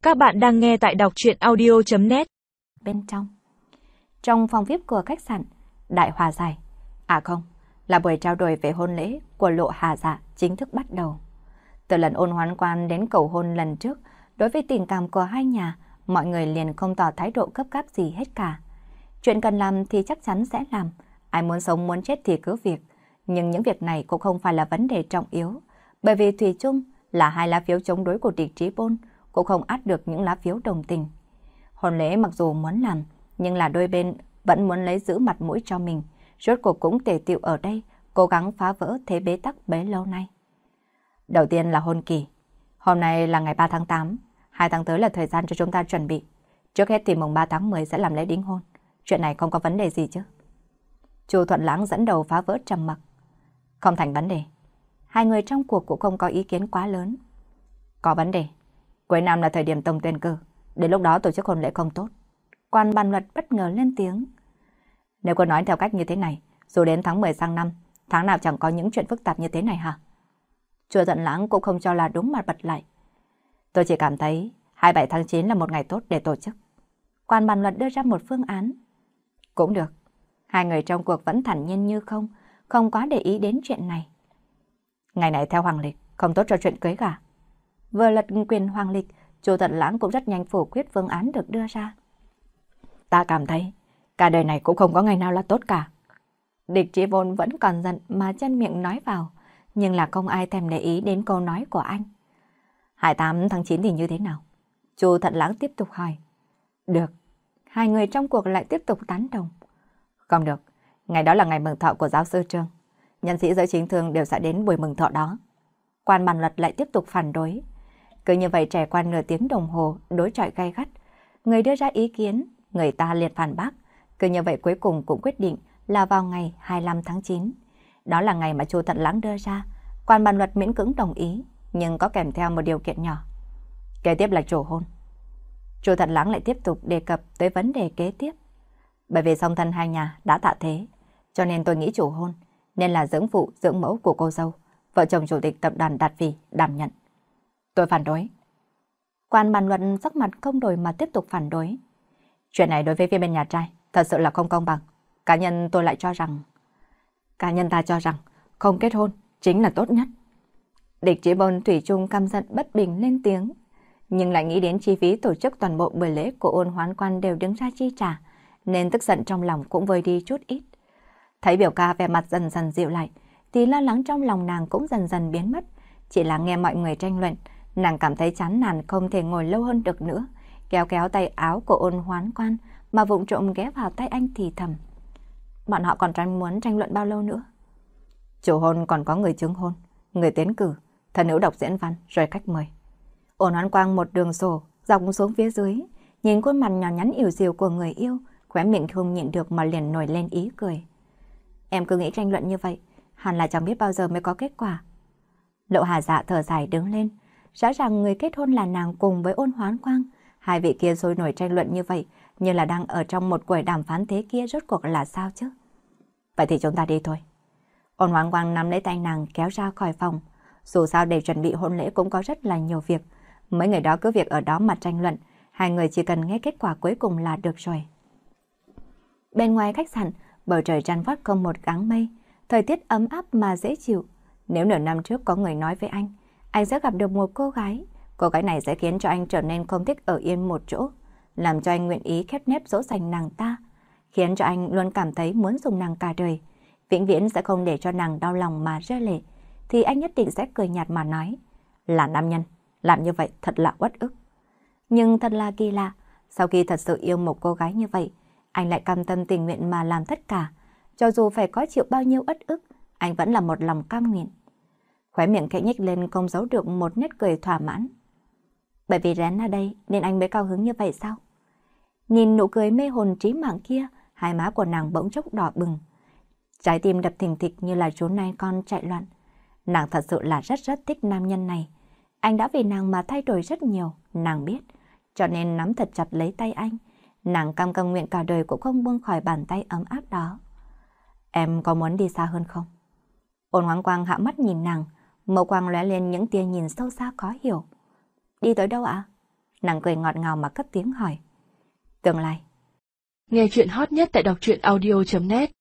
Các bạn đang nghe tại đọc truyện audio.net. Bên trong phòng VIP của khách sạn Đại Hòa Giải, không, là buổi trao đổi về hôn lễ của Lộ Hà Dạ chính thức bắt đầu. Từ lần Ôn Hoán Quan đến cầu hôn lần trước, đối với tình cảm của hai nhà, mọi người liền không tỏ thái độ gấp gáp gì hết cả. Chuyện cần làm thì chắc chắn sẽ làm, ai muốn sống muốn chết thì cứ việc. Nhưng những việc này cũng không phải là vấn đề trọng yếu, bởi vì thủy chung là hai lá phiếu chống đối của Địch Trí Bôn cũng không át được những lá phiếu đồng tình. Hôn lễ mặc dù muốn làm, nhưng là đôi bên vẫn muốn lấy giữ mặt mũi cho mình, rốt cuộc cũng tề tựu ở đây, cố gắng phá vỡ thế bế tắc bấy lâu nay. Đầu tiên là hôn kỳ. Hôm nay là ngày 3 tháng 8, 2 tháng tới là thời gian cho chúng ta chuẩn bị. Trước hết thì mùng 3 tháng 10 sẽ làm lễ đính hôn. Chuyện này không có vấn đề gì chứ? Chu Thuận Lãng dẫn đầu phá vỡ trầm mặc. Không thành vấn đề. Hai người trong cuộc cũng không có ý kiến quá lớn. Có vấn đề. Cuối năm là thời điểm tổng tuyển cử, đến lúc đó tổ chức hôn lễ không tốt. Quan Ban Luật bất ngờ lên tiếng. Nếu cô nói theo cách như thế này, dù đến tháng 10 sang năm, tháng nào chẳng có những chuyện phức tạp như thế này hả? Chu Thuận Lãng cũng không cho là đúng mà bật lại. Tôi chỉ cảm thấy 27 tháng 9 là một ngày tốt để tổ chức. Quan Ban Luật đưa ra một phương án. Cũng được. Hai người trong cuộc vẫn thản nhiên như không quá để ý đến chuyện này. Ngày này theo hoàng lịch, không tốt cho chuyện cưới gả. Vừa lật quyền hoàng lịch, Chu Thuận Lãng cũng rất nhanh phủ quyết phương án được đưa ra. Ta cảm thấy cả đời này cũng không có ngày nào là tốt cả. Địch Trí Bôn vẫn còn giận mà chân miệng nói vào, nhưng là không ai thèm để ý đến câu nói của anh. 28 tháng 9 thì như thế nào? Chu Thuận Lãng tiếp tục hỏi. Được. Hai người trong cuộc lại tiếp tục tán đồng. Không được. Ngày đó là ngày mừng thọ của giáo sư Trương. Nhân sĩ giới chính thường đều sẽ đến buổi mừng thọ đó. Quan Ban Luật lại tiếp tục phản đối. Cứ như vậy trải qua nửa tiếng đồng hồ đối chọi gay gắt. Người đưa ra ý kiến, người ta liền phản bác. Cứ như vậy cuối cùng cũng quyết định là vào ngày 25 tháng 9. Đó là ngày mà Chu Thuận Lãng đưa ra. Quan Ban Luật miễn cưỡng đồng ý, nhưng có kèm theo một điều kiện nhỏ. Kế tiếp là trổ hôn. Chu Thuận Lãng lại tiếp tục đề cập tới vấn đề kế tiếp. Bởi vì song thân hai nhà đã tạ thế, cho nên tôi nghĩ chủ hôn nên là dưỡng phụ dưỡng mẫu của cô dâu, vợ chồng chủ tịch tập đoàn Đạt Phỉ đảm nhận. Tôi phản đối. Quan Ban Luận sắc mặt không đổi mà tiếp tục phản đối. Chuyện này đối với phía bên nhà trai thật sự là không công bằng. Cá nhân ta cho rằng không kết hôn chính là tốt nhất. Địch Trí Bôn thủy chung căm giận bất bình lên tiếng, nhưng lại nghĩ đến chi phí tổ chức toàn bộ buổi lễ của Ôn Hoán Quan đều đứng ra chi trả, nên tức giận trong lòng cũng vơi đi chút ít. Thấy biểu ca vẻ mặt dần dần dịu lại, thì lo lắng trong lòng nàng cũng dần dần biến mất. Chỉ là nghe mọi người tranh luận, nàng cảm thấy chán nản không thể ngồi lâu hơn được nữa, kéo kéo tay áo của Ôn Hoán Quan mà vụng trộm ghé vào tay anh thì thầm. Bọn họ còn muốn tranh luận bao lâu nữa? Chủ hôn còn có người chứng hôn, người tiến cử, thần nữ đọc diễn văn, rồi khách mời. Ôn Hoán Quang một đường sổ dọc xuống phía dưới, nhìn khuôn mặt nhỏ nhắn yếu dịu của người yêu, khóe miệng không nhịn được mà liền nổi lên ý cười. Em cứ nghĩ tranh luận như vậy, hẳn là chẳng biết bao giờ mới có kết quả. Lộ Hà Dạ thở dài đứng lên, rõ ràng người kết hôn là nàng cùng với Ôn Hoán Quang, hai vị kia sôi nổi tranh luận như vậy, như là đang ở trong một cuộc đàm phán thế kia, rốt cuộc là sao chứ? Vậy thì chúng ta đi thôi. Ôn Hoán Quang nắm lấy tay nàng kéo ra khỏi phòng. Dù sao để chuẩn bị hôn lễ cũng có rất là nhiều việc, mấy người đó cứ việc ở đó mà tranh luận, hai người chỉ cần nghe kết quả cuối cùng là được rồi. Bên ngoài khách sạn, bầu trời tràn vắt không một gắng mây, thời tiết ấm áp mà dễ chịu. Nếu nửa năm trước có người nói với anh sẽ gặp được một cô gái này sẽ khiến cho anh trở nên không thích ở yên một chỗ, làm cho anh nguyện ý khép nép dỗ dành nàng ta, khiến cho anh luôn cảm thấy muốn dùng nàng cả đời, vĩnh viễn sẽ không để cho nàng đau lòng mà rơi lệ, thì anh nhất định sẽ cười nhạt mà nói, là nam nhân, làm như vậy thật là uất ức. Nhưng thật là kỳ lạ, sau khi thật sự yêu một cô gái như vậy, anh lại cam tâm tình nguyện mà làm tất cả, cho dù phải có chịu bao nhiêu uất ức, anh vẫn là một lòng cam nguyện. Khóe miệng khẽ nhếch lên không giấu được một nét cười thỏa mãn. Bởi vì Rén ở đây nên anh mới cao hứng như vậy sao? Nhìn nụ cười mê hồn trí mạng kia, hai má của nàng bỗng chốc đỏ bừng. Trái tim đập thình thịch như là chú nai con chạy loạn. Nàng thật sự là rất thích nam nhân này. Anh đã vì nàng mà thay đổi rất nhiều, nàng biết. Cho nên nắm thật chặt lấy tay anh. Nàng cam cam nguyện cả đời cũng không buông khỏi bàn tay ấm áp đó. Em có muốn đi xa hơn không? Ôn Hoán Quang hạ mắt nhìn nàng, mâu quang lóe lên những tia nhìn sâu xa khó hiểu. Đi tới đâu ạ? Nàng cười ngọt ngào mà cất tiếng hỏi. Tương lai. Nghe chuyện hot nhất tại đọc truyện audio.net